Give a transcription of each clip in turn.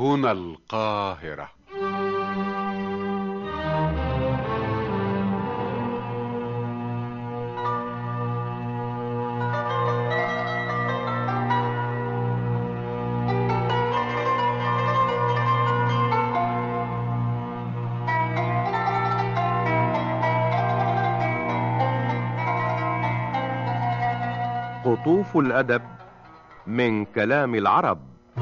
هنا القاهرة. قطوف الأدب من كلام العرب.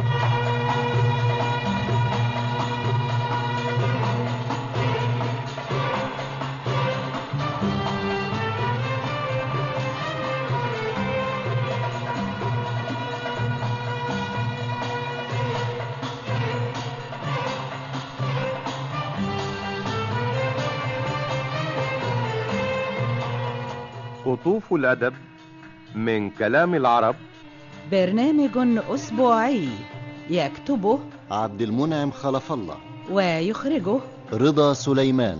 قطوف الأدب من كلام العرب، برنامج أسبوعي يكتبه عبد المنعم خلف الله ويخرجه رضا سليمان.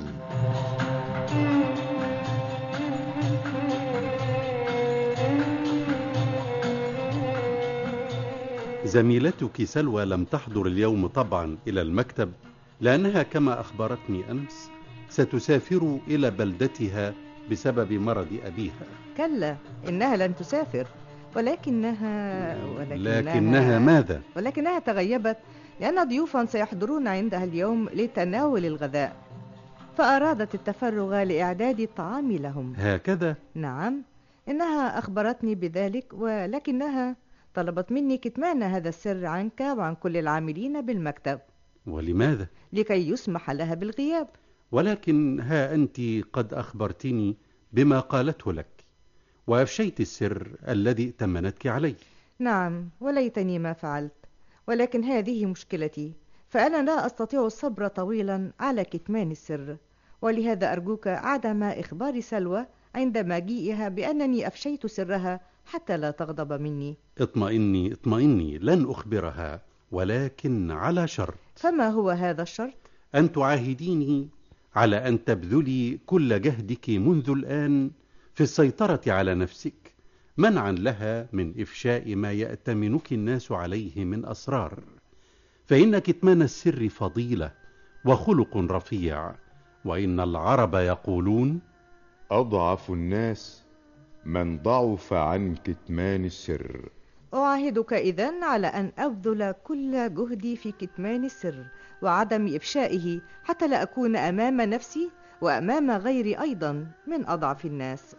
زميلتك سلوى لم تحضر اليوم طبعا إلى المكتب، لأنها كما أخبرتني أمس ستسافر إلى بلدتها بسبب مرض أبيها. كلا، إنها لن تسافر، ولكنها ماذا؟ ولكنها تغيبت لأن ضيوفا سيحضرون عندها اليوم لتناول الغداء، فأرادت التفرغ لإعداد الطعام لهم. هكذا؟ نعم، إنها أخبرتني بذلك، ولكنها طلبت مني كتمان هذا السر عنك وعن كل العاملين بالمكتب. ولماذا؟ لكي يسمح لها بالغياب. ولكن ها أنت قد أخبرتني بما قالته لك وأفشيت السر الذي ائتمنتك عليه. نعم، وليتني ما فعلت، ولكن هذه مشكلتي، فأنا لا أستطيع الصبر طويلا على كتمان السر، ولهذا أرجوك عدم إخبار سلوى عند مجيئها بأنني أفشيت سرها حتى لا تغضب مني. اطمئني، لن أخبرها، ولكن على شرط. فما هو هذا الشرط؟ أن تعاهديني على أن تبذلي كل جهدك منذ الآن في السيطرة على نفسك، منعا لها من إفشاء ما يأتمنك الناس عليه من أسرار، فإن كتمان السر فضيلة وخلق رفيع، وإن العرب يقولون: أضعف الناس من ضعف عن كتمان السر. أعاهدك إذن على أن أبذل كل جهدي في كتمان السر وعدم إفشائه، حتى لا أكون أمام نفسي وأمام غيري أيضا من أضعف الناس.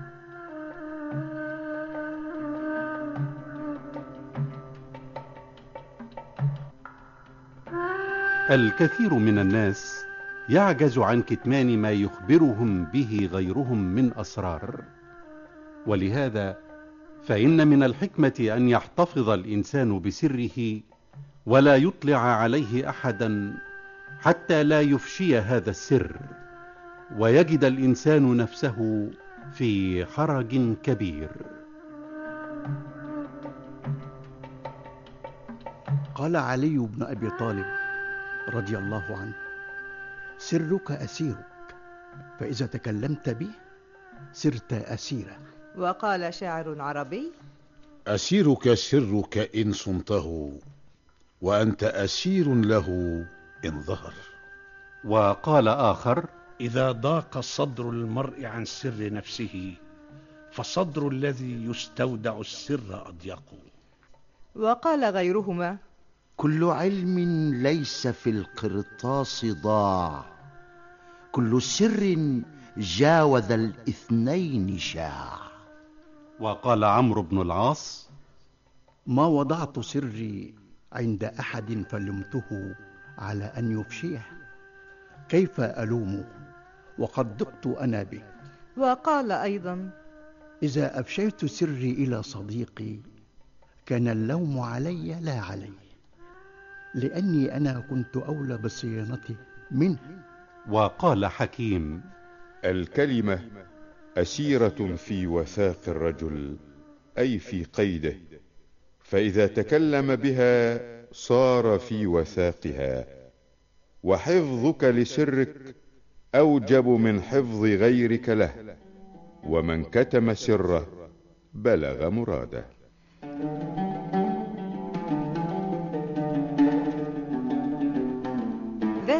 الكثير من الناس يعجز عن كتمان ما يخبرهم به غيرهم من أسرار، ولهذا فإن من الحكمة أن يحتفظ الإنسان بسره ولا يطلع عليه أحدا حتى لا يفشي هذا السر، ويجد الإنسان نفسه في حرج كبير. قال علي بن أبي طالب رضي الله عنه: سرك أسيرك، فإذا تكلمت به صرت أسيرا. وقال شاعر عربي: أسيرك سرك إن صمته، وأنت أسير له إن ظهر. وقال آخر: إذا ضاق صدر المرء عن سر نفسه، فصدر الذي يستودع السر أضيق. وقال غيرهما: كل علم ليس في القرطاس ضاع، كل سر جاوز الاثنين شاع. وقال عمرو بن العاص: ما وضعت سري عند أحد فلمته على أن يفشيه، كيف ألومه وقد ضقت أنا به. وقال أيضا: إذا أفشيت سري إلى صديقي كان اللوم علي لا علي، لأني أنا كنت أولى بصيانته منه. وقال حكيم: الكلمة أسيرة في وثاق الرجل، أي في قيده، فإذا تكلم بها صار في وثاقها، وحفظك لسرك أوجب من حفظ غيرك له، ومن كتم سره بلغ مراده.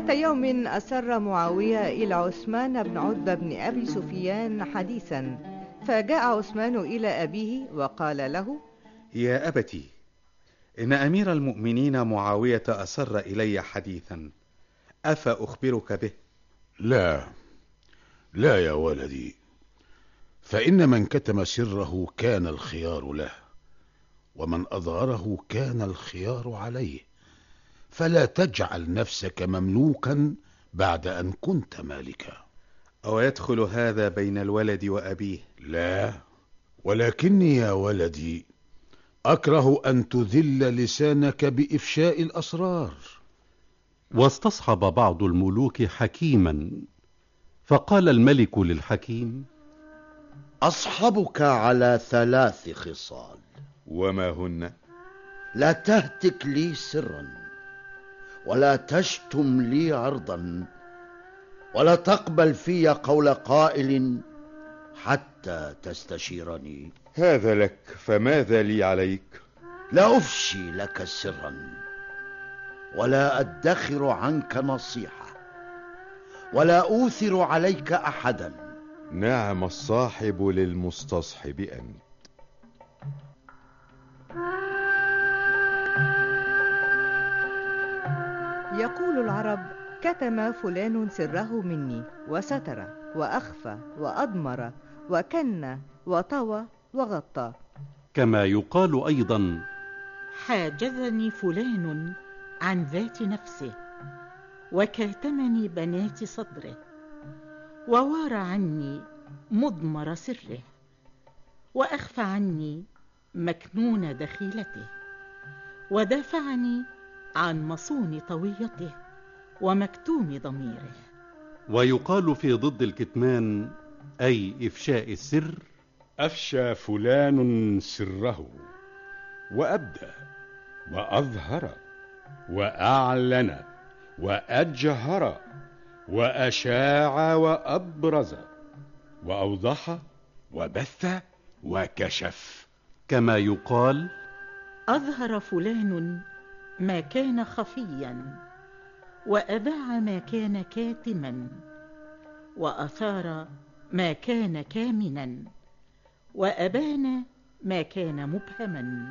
ذات يوم أسر معاوية إلى عثمان بن عتبة بن أبي سفيان حديثا، فجاء عثمان إلى أبيه وقال له: يا أبتي، إن أمير المؤمنين معاوية أسر إلي حديثا، أفأخبرك به؟ لا لا يا ولدي، فإن من كتم سره كان الخيار له، ومن أظهره كان الخيار عليه، فلا تجعل نفسك مملوكا بعد أن كنت مالكا. أو يدخل هذا بين الولد وأبيه؟ لا، ولكني يا ولدي أكره أن تذل لسانك بإفشاء الأسرار. واستصحب بعض الملوك حكيما، فقال الملك للحكيم: أصحبك على 3 خصال. وما هن؟ لا تهتك لي سرا، ولا تشتم لي عرضا، ولا تقبل في قول قائل حتى تستشيرني. هذا لك، فماذا لي عليك؟ لا أفشي لك سرا، ولا أدخر عنك نصيحة، ولا أوثر عليك أحدا. نعم الصاحب للمستصحب أنت. يقول العرب: كتم فلان سره مني، وستر وأخفى وأضمر وكن وطوى وغطى. كما يقال أيضا: حاجزني فلان عن ذات نفسه، وكاتمني بنات صدره، ووار عني مضمر سره، وأخفى عني مكنون دخيلته، ودافعني عن مصون طويته ومكتوم ضميره. ويقال في ضد الكتمان أي إفشاء السر: أفشى فلان سره، وأبدى، وأظهر، وأعلن، وأجهر، وأشاع، وأبرز، وأوضح، وبث، وكشف. كما يقال: أظهر فلان ما كان خفيا، وأذاع ما كان كاتما، وأثار ما كان كامنا، وأبان ما كان مبهما.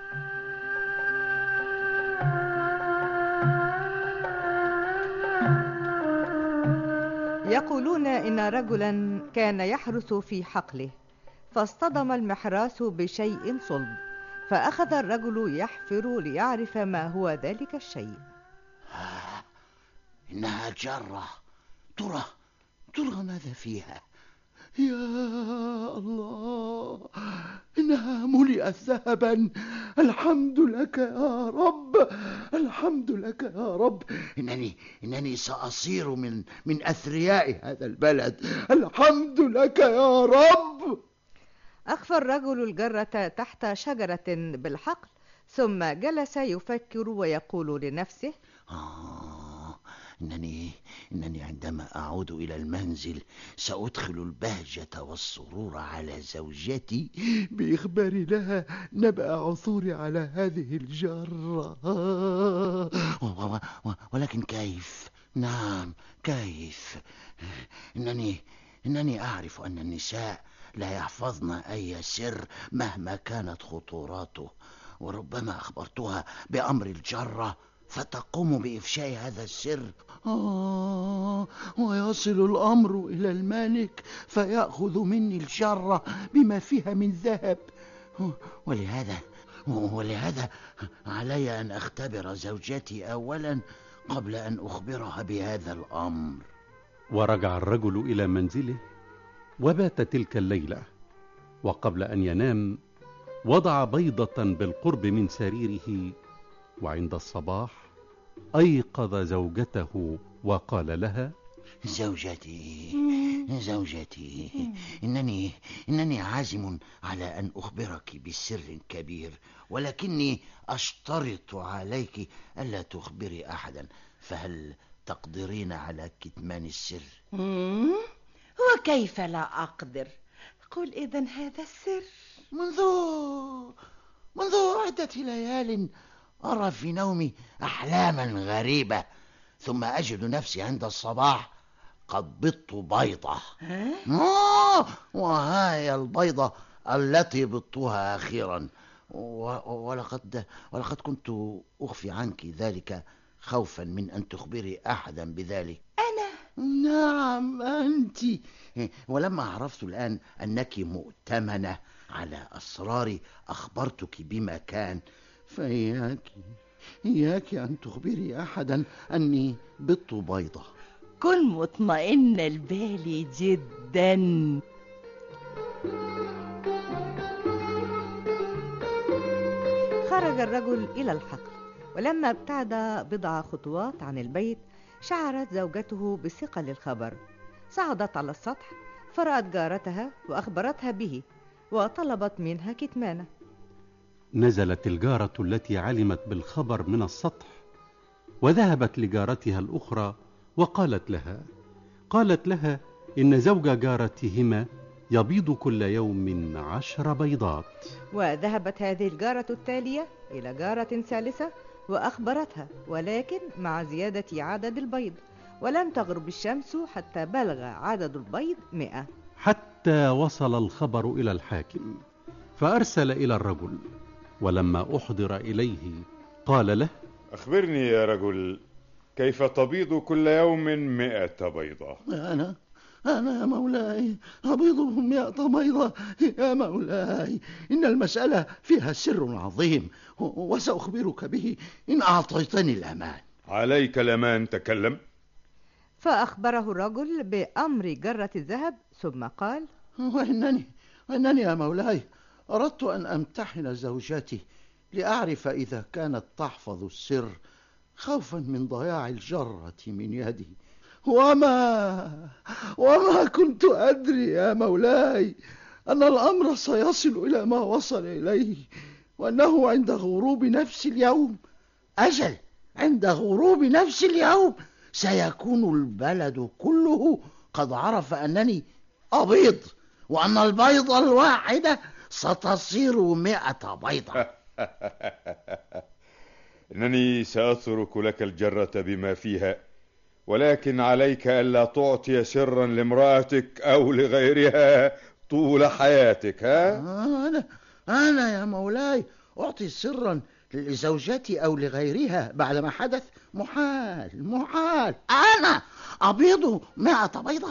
يقولون إن رجلا كان يحرس في حقله، فاصطدم المحراس بشيء صلب، فأخذ الرجل يحفر ليعرف ما هو ذلك الشيء. إنها جرة، ترى ماذا فيها؟ يا الله، إنها ملئت ذهبا. الحمد لك يا رب، الحمد لك يا رب. إنني سأصير من أثرياء هذا البلد. الحمد لك يا رب. أخفى الرجل الجرة تحت شجرة بالحقل، ثم جلس يفكر ويقول لنفسه: إنني عندما أعود إلى المنزل سأدخل البهجة والسرور على زوجتي بإخبار لها نبأ عثوري على هذه الجرة. ولكن كيف؟ نعم كيف؟ إنني أعرف أن النساء لا يحفظن أي سر مهما كانت خطوراته، وربما أخبرتها بأمر الجرة فتقوم بإفشاء هذا السر. ويصل الأمر إلى الملك فيأخذ مني الجرة بما فيها من ذهب. ولهذا علي أن أختبر زوجتي أولا قبل أن أخبرها بهذا الأمر. ورجع الرجل إلى منزله وبات تلك الليلة، وقبل أن ينام وضع بيضة بالقرب من سريره، وعند الصباح أيقظ زوجته وقال لها: زوجتي، إنني عازم على أن أخبرك بسر كبير، ولكني أشترط عليك ألا تخبري أحدا، فهل تقدرين على كتمان السر؟ وكيف لا أقدر؟ قل إذن هذا السر. منذ عدة ليال أرى في نومي أحلاما غريبة، ثم أجد نفسي عند الصباح قد بضت بيضة. وهاي البيضة التي بضتها أخيرا، ولقد كنت أخفي عنك ذلك خوفا من أن تخبري أحدا بذلك. أنا؟ نعم أنت. ولما عرفت الآن أنك مؤتمنة على أسراري أخبرتك بما كان، فإياك أن تخبري أحدا أني بضت بيضة. كن مطمئن البال جدا. خرج الرجل إلى الحقل، ولما ابتعد بضع خطوات عن البيت شعرت زوجته بثقل الخبر. صعدت على السطح فرأت جارتها وأخبرتها به وطلبت منها كتمانه. نزلت الجارة التي علمت بالخبر من السطح وذهبت لجارتها الأخرى وقالت لها إن زوج جارتهما يبيض كل يوم 10 بيضات. وذهبت هذه الجارة التالية إلى جارة ثالثة وأخبرتها، ولكن مع زيادة عدد البيض، ولم تغرب الشمس حتى بلغ عدد البيض 100. حتى وصل الخبر إلى الحاكم، فأرسل إلى الرجل، ولما أحضر إليه قال له: أخبرني يا رجل، كيف تبيض كل يوم 100 بيضة؟ أنا يا مولاي أبيض 100 بيضة يا مولاي. إن المسألة فيها سر عظيم وسأخبرك به إن أعطيتني الأمان. عليك الأمان، تكلم. فأخبره الرجل بأمر جرة الذهب، ثم قال: وإنني يا مولاي أردت أن أمتحن زوجتي لأعرف إذا كانت تحفظ السر خوفا من ضياع الجرة من يدي، وما كنت أدري يا مولاي أن الأمر سيصل إلى ما وصل إليه، وأنه عند غروب نفس اليوم، عند غروب نفس اليوم سيكون البلد كله قد عرف أنني أبيض، وأن البيضة الواحدة ستصير 100 بيضة. إنني سأترك لك الجرة بما فيها، ولكن عليك ألا تعطي سرا لامرأتك أو لغيرها طول حياتك. أنا يا مولاي أعطي سرا لزوجتي أو لغيرها بعدما حدث؟ محال. أنا أبيض 100 بيضة.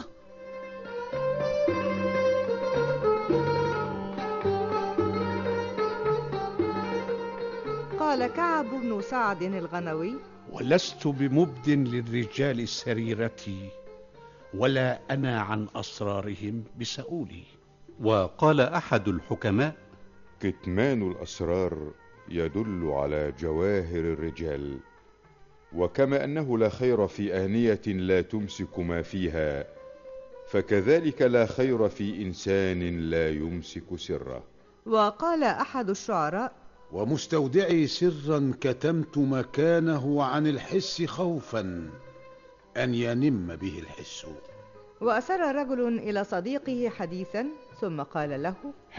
قال كعب بن سعد الغنوي: ولست بمبد للرجال سريرتي، ولا أنا عن أسرارهم بسؤولي. وقال أحد الحكماء: كتمان الأسرار يدل على جواهر الرجال، وكما أنه لا خير في آنية لا تمسك ما فيها، فكذلك لا خير في إنسان لا يمسك سره. وقال أحد الشعراء: ومستودعي سرا كتمت مكانه عن الحس خوفا أن ينم به الحس. وأسر رجل إلى صديقه حديثا ثم قال له: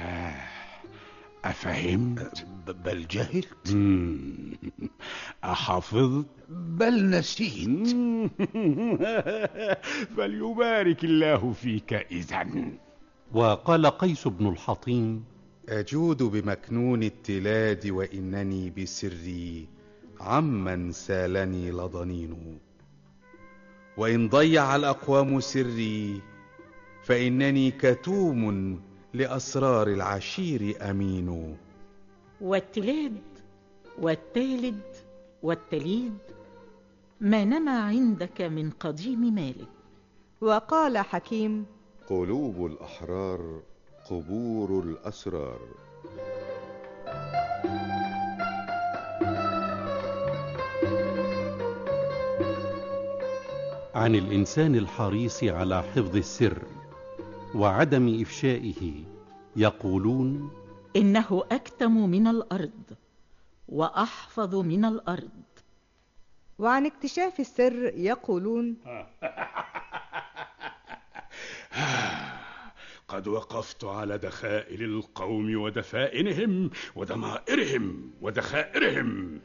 أفهمت؟ بل جهلت. أحفظت؟ بل نسيت. فليبارك الله فيك إذن. وقال قيس بن الحطيم: أجود بمكنون التلاد، وإنني بسري عمن سالني لضنين. وإن ضيع الأقوام سري، فإنني كتوم لأسرار العشير أمين. والتلاد والتالد والتليد ما نما عندك من قديم مالك. وقال حكيم: قلوب الأحرار قبور الأسرار. عن الإنسان الحريص على حفظ السر وعدم إفشائه يقولون: إنه أكتم من الأرض وأحفظ من الأرض. وعن اكتشاف السر يقولون: لقد وقفت على دخائل القوم ودفائنهم ودمائرهم ودخائرهم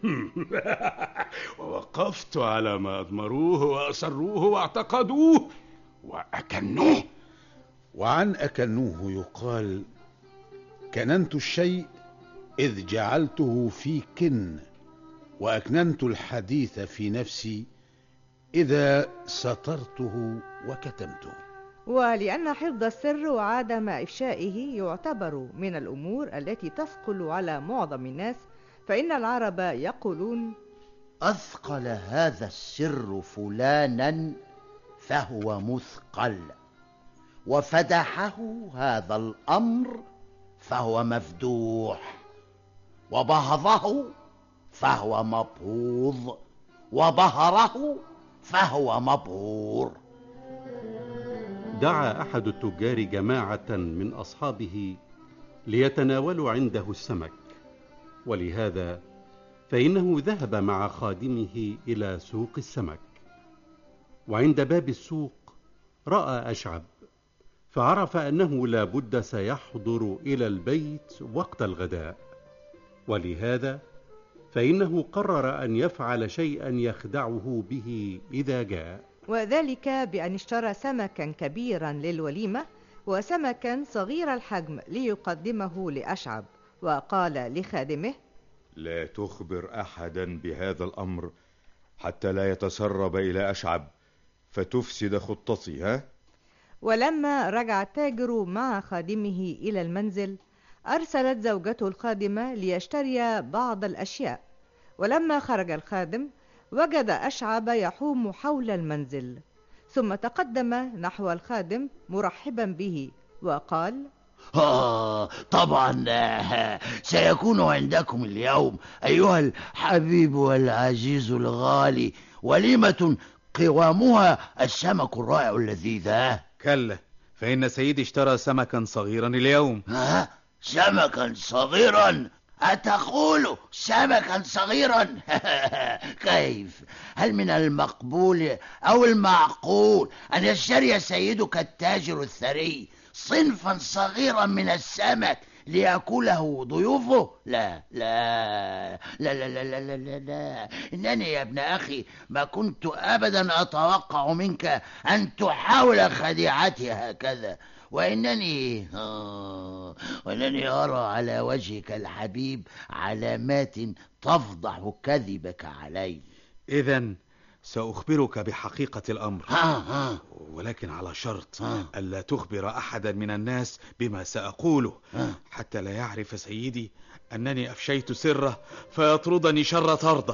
ووقفت على ما أضمروه وأسروه واعتقدوه وأكنوه. وعن أكنوه يقال: كننت الشيء إذ جعلته في كن، وأكننت الحديث في نفسي إذا سترته وكتمته. ولأن حفظ السر وعدم إفشائه يعتبر من الأمور التي تثقل على معظم الناس، فإن العرب يقولون: أثقل هذا السر فلانا فهو مثقل، وفدحه هذا الأمر فهو مفدوح، وبهضه فهو مبهوض، وبهره فهو مبهور. دعا أحد التجار جماعة من أصحابه ليتناولوا عنده السمك، ولهذا فإنه ذهب مع خادمه إلى سوق السمك، وعند باب السوق رأى أشعب، فعرف أنه لا بد سيحضر إلى البيت وقت الغداء، ولهذا فإنه قرر أن يفعل شيئا يخدعه به إذا جاء، وذلك بأن اشترى سمكا كبيرا للوليمة وسمكا صغير الحجم ليقدمه لأشعب، وقال لخادمه: لا تخبر أحدا بهذا الأمر حتى لا يتسرب إلى أشعب فتفسد خطتي. ها؟ ولما رجع التاجر مع خادمه إلى المنزل، أرسلت زوجته الخادمة ليشتري بعض الأشياء، ولما خرج الخادم وجد أشعب يحوم حول المنزل، ثم تقدم نحو الخادم مرحبا به وقال: طبعا سيكون عندكم اليوم أيها الحبيب والعزيز الغالي وليمة قوامها السمك الرائع اللذيذ. كلا، فإن سيدي اشترى سمكا صغيرا اليوم. سمكا صغيرا؟ أتقول سمكا صغيرا؟ كيف؟ هل من المقبول أو المعقول أن يشتري سيدك التاجر الثري صنفا صغيرا من السمك ليأكله ضيوفه؟ لا لا لا لا لا لا لا لا. إنني يا ابن أخي ما كنت أبدا أتوقع منك أن تحاول خديعتي هكذا، وإنني أرى على وجهك الحبيب علامات تفضح كذبك علي. إذن سأخبرك بحقيقة الأمر، ولكن على شرط ألا تخبر أحدا من الناس بما سأقوله، حتى لا يعرف سيدي أنني أفشيت سره فيطردني شر طردة.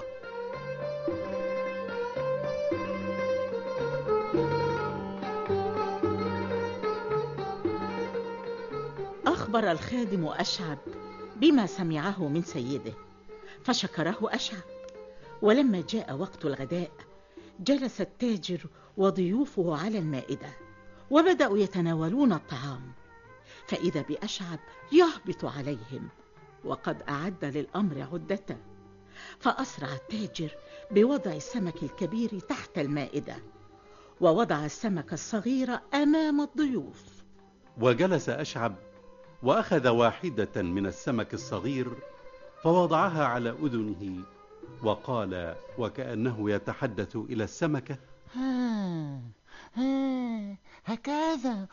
أخبر الخادم أشعب بما سمعه من سيده، فشكره أشعب. ولما جاء وقت الغداء جلس التاجر وضيوفه على المائدة، وبدأوا يتناولون الطعام، فإذا بأشعب يهبط عليهم وقد أعد للأمر عدته، فأسرع التاجر بوضع السمك الكبير تحت المائدة، ووضع السمك الصغير أمام الضيوف. وجلس أشعب وأخذ واحدة من السمك الصغير فوضعها على أذنه، وقال وكأنه يتحدث إلى السمكة: هكذا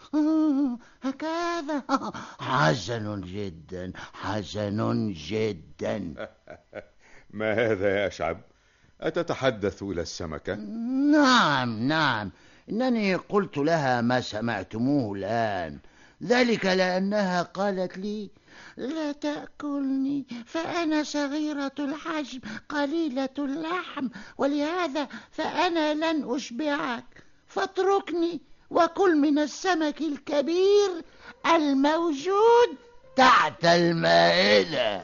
حسن جدا، حسن جدا. ما هذا يا أشعب؟ أتتحدث إلى السمكة؟ نعم، إنني قلت لها ما سمعتموه الآن، ذلك لأنها قالت لي: لا تأكلني فأنا صغيرة الحجم قليلة اللحم، ولهذا فأنا لن أشبعك، فاتركني وكل من السمك الكبير الموجود تحت المائدة.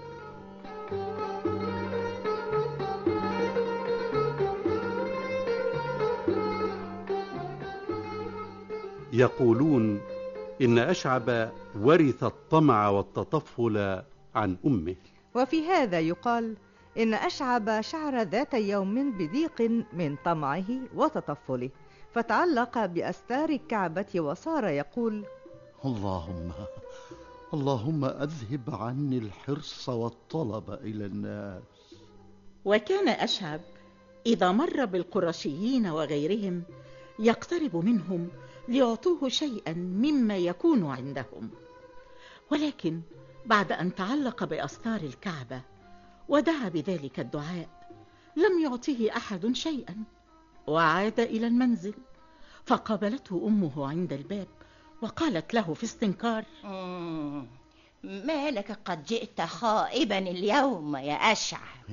يقولون إن أشعب ورث الطمع والتطفل عن أمه. وفي هذا يقال إن أشعب شعر ذات يوم بضيق من طمعه وتطفله، فتعلق بأستار الكعبة وصار يقول: اللهم أذهب عني الحرص والطلب إلى الناس. وكان أشعب إذا مر بالقرشيين وغيرهم يقترب منهم ليعطوه شيئا مما يكون عندهم، ولكن بعد أن تعلق بأستار الكعبة ودعا بذلك الدعاء لم يعطه أحد شيئا، وعاد إلى المنزل. فقابلته أمه عند الباب وقالت له في استنكار: ما لك قد جئت خائبا اليوم يا أشعب؟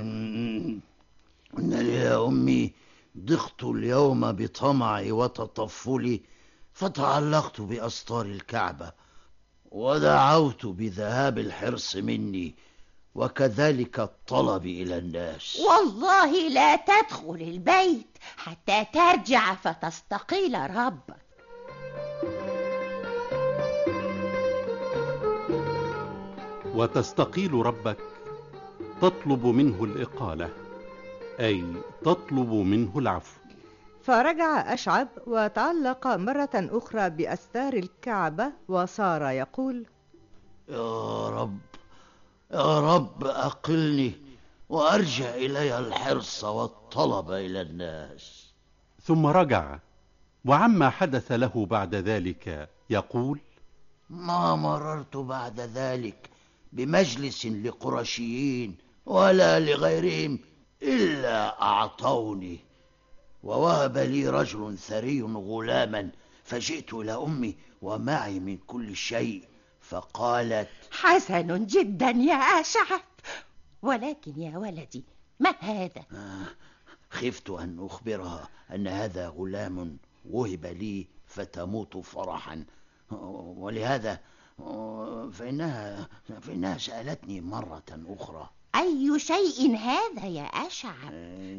إنني يا أمي ضغط اليوم بطمعي وتطفلي، فتعلقت بأستار الكعبة ودعوت بذهاب الحرص مني وكذلك الطلب إلى الناس. والله لا تدخل البيت حتى ترجع فتستقيل ربك. وتستقيل ربك تطلب منه الإقالة، أي تطلب منه العفو. فرجع أشعب وتعلق مرة أخرى بأستار الكعبة وصار يقول: يا رب أقلني وأرجع إلي الحرص والطلب إلى الناس. ثم رجع، وعما حدث له بعد ذلك يقول: ما مررت بعد ذلك بمجلس لقرشيين ولا لغيرهم إلا أعطوني، ووهب لي رجل ثري غلاما، فجئت إلى أمي ومعي من كل شيء، فقالت: حسن جدا يا أشعب، ولكن يا ولدي ما هذا؟ خفت أن أخبرها أن هذا غلام وهب لي فتموت فرحا، ولهذا فإنها سألتني مرة أخرى: أي شيء هذا يا أشعب؟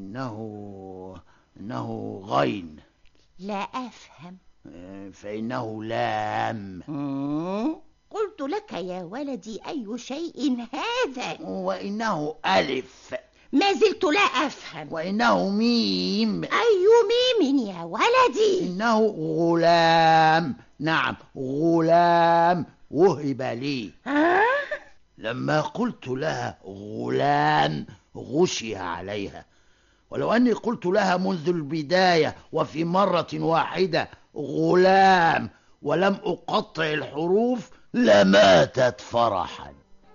إنه غين. لا أفهم. فإنه لام. قلت لك يا ولدي أي شيء هذا؟ وإنه ألف. ما زلت لا أفهم. وإنه ميم. أي ميم يا ولدي؟ إنه غلام. نعم غلام وهب لي. لما قلت لها غلام غشي عليها، ولو أني قلت لها منذ البداية وفي مرة واحدة غلام ولم أقطع الحروف لماتت فرحا.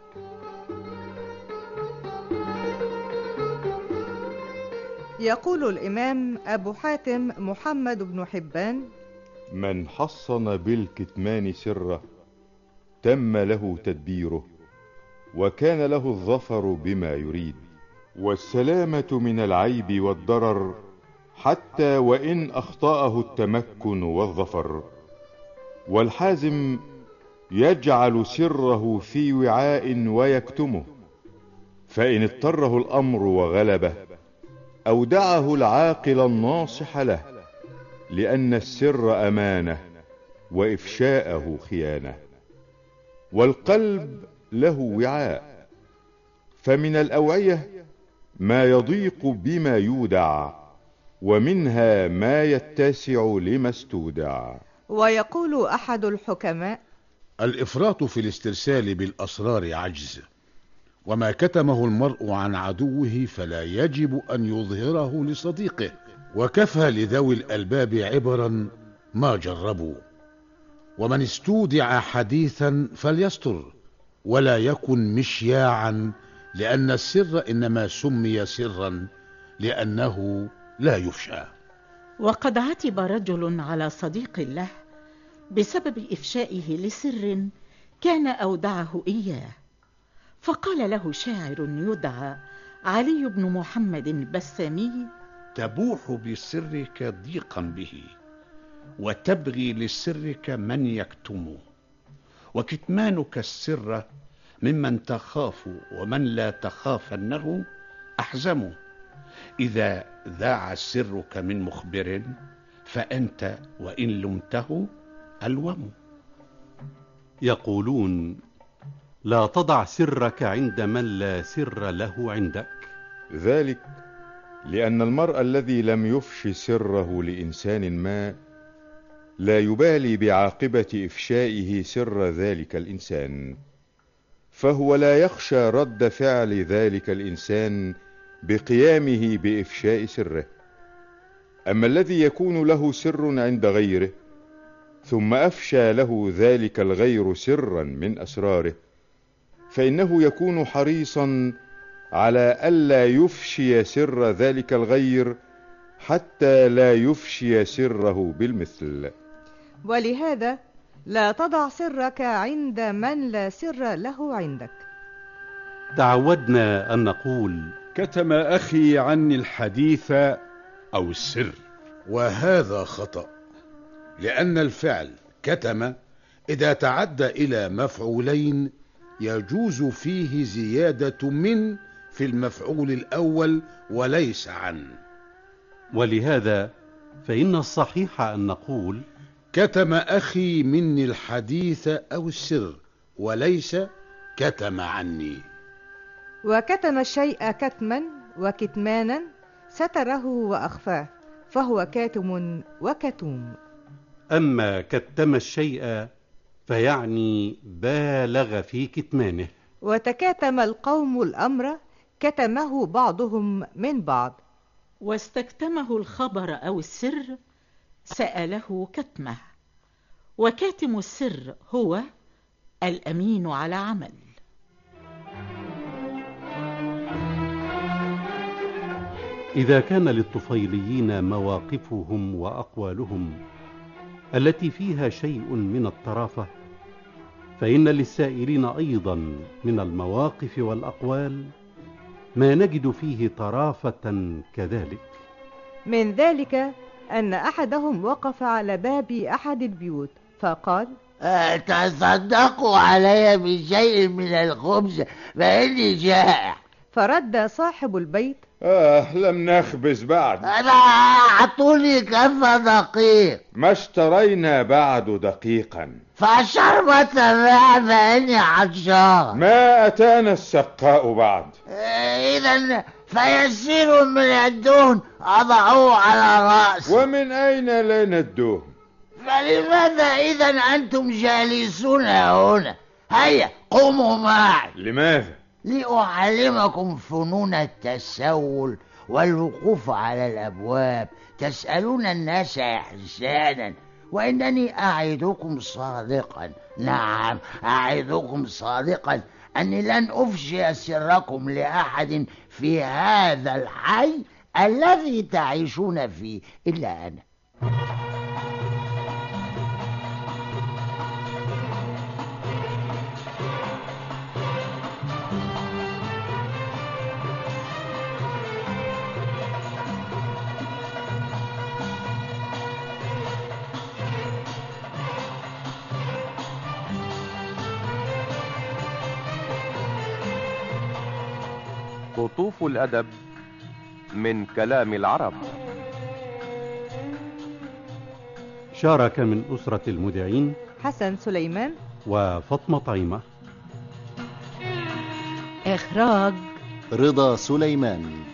يقول الإمام أبو حاتم محمد بن حبان: من حصن بالكتمان سره تم له تدبيره، وكان له الظفر بما يريد، والسلامة من العيب والضرر، حتى وإن أخطأه التمكن والظفر. والحازم يجعل سره في وعاء ويكتمه، فإن اضطره الأمر وغلبه أودعه العاقل الناصح له، لأن السر أمانة وإفشاءه خيانة. والقلب له وعاء، فمن الأوعية ما يضيق بما يودع، ومنها ما يتسع لما استودع. ويقول أحد الحكماء: الإفراط في الاسترسال بالأسرار عجز، وما كتمه المرء عن عدوه فلا يجب أن يظهره لصديقه، وكفى لذوي الألباب عبرا ما جربوا. ومن استودع حديثا فليستر، ولا يكن مشياعا، لأن السر إنما سمي سرا لأنه لا يفشى. وقد عتب رجل على صديق له بسبب إفشائه لسر كان أودعه إياه، فقال له شاعر يدعى علي بن محمد البسامي: تبوح بسرك ضيقا به، وتبغي لسرك من يكتمه، وكتمانك السر ممن تخاف ومن لا تخافنه أحزم. إذا ذاع سرك من مخبر فأنت وإن لمته ألوم. يقولون: لا تضع سرك عند من لا سر له عندك. ذلك لأن المرء الذي لم يفش سره لإنسان ما لا يبالي بعاقبة إفشائه سر ذلك الإنسان، فهو لا يخشى رد فعل ذلك الإنسان بقيامه بإفشاء سره. أما الذي يكون له سر عند غيره ثم أفشى له ذلك الغير سرا من أسراره، فإنه يكون حريصا على ألا يفشي سر ذلك الغير حتى لا يفشي سره بالمثل. ولهذا لا تضع سرك عند من لا سر له عندك. تعودنا أن نقول: كتم أخي عني الحديث أو السر، وهذا خطأ، لأن الفعل كتم إذا تعدى إلى مفعولين يجوز فيه زيادة من في المفعول الأول وليس عن. ولهذا فإن الصحيح أن نقول: كتم أخي مني الحديث أو السر، وليس كتم عني. وكتم الشيء كتما وكتمانا ستره وأخفاه، فهو كاتم وكتوم. أما كتم الشيء فيعني بالغ في كتمانه. وتكاتم القوم الأمر كتمه بعضهم من بعض. واستكتمه الخبر أو السر سأله كتمه. وكاتم السر هو الأمين على عمل. إذا كان للطفيليين مواقفهم وأقوالهم التي فيها شيء من الطرافة، فإن للسائرين أيضا من المواقف والأقوال ما نجد فيه طرافة كذلك. من ذلك أن أحدهم وقف على باب أحد البيوت فقال: تصدقوا علي بشيء من الخبز فإني جائع. فرد صاحب البيت: لم نخبز بعد. أعطوني كف دقيق. ما اشترينا بعد دقيقا. فشربة ماء فإني عطشان. ما أتانا السقاء بعد. إذا فيسير من الدهن أضعوه على رأسي. ومن أين لنا الدهن؟ فلماذا إذا أنتم جالسون هنا؟ هيا قوموا معي. لماذا؟ لأعلمكم فنون التسول والوقوف على الأبواب، تسألون الناس إحسانا، وإنني أعدكم صادقا، نعم أعدكم صادقا، أني لن أفشي سركم لأحد في هذا الحي الذي تعيشون فيه إلا أنا. قطوف الأدب من كلام العرب. شارك من أسرة المذيعين حسن سليمان وفاطمة طعيمة. إخراج رضا سليمان.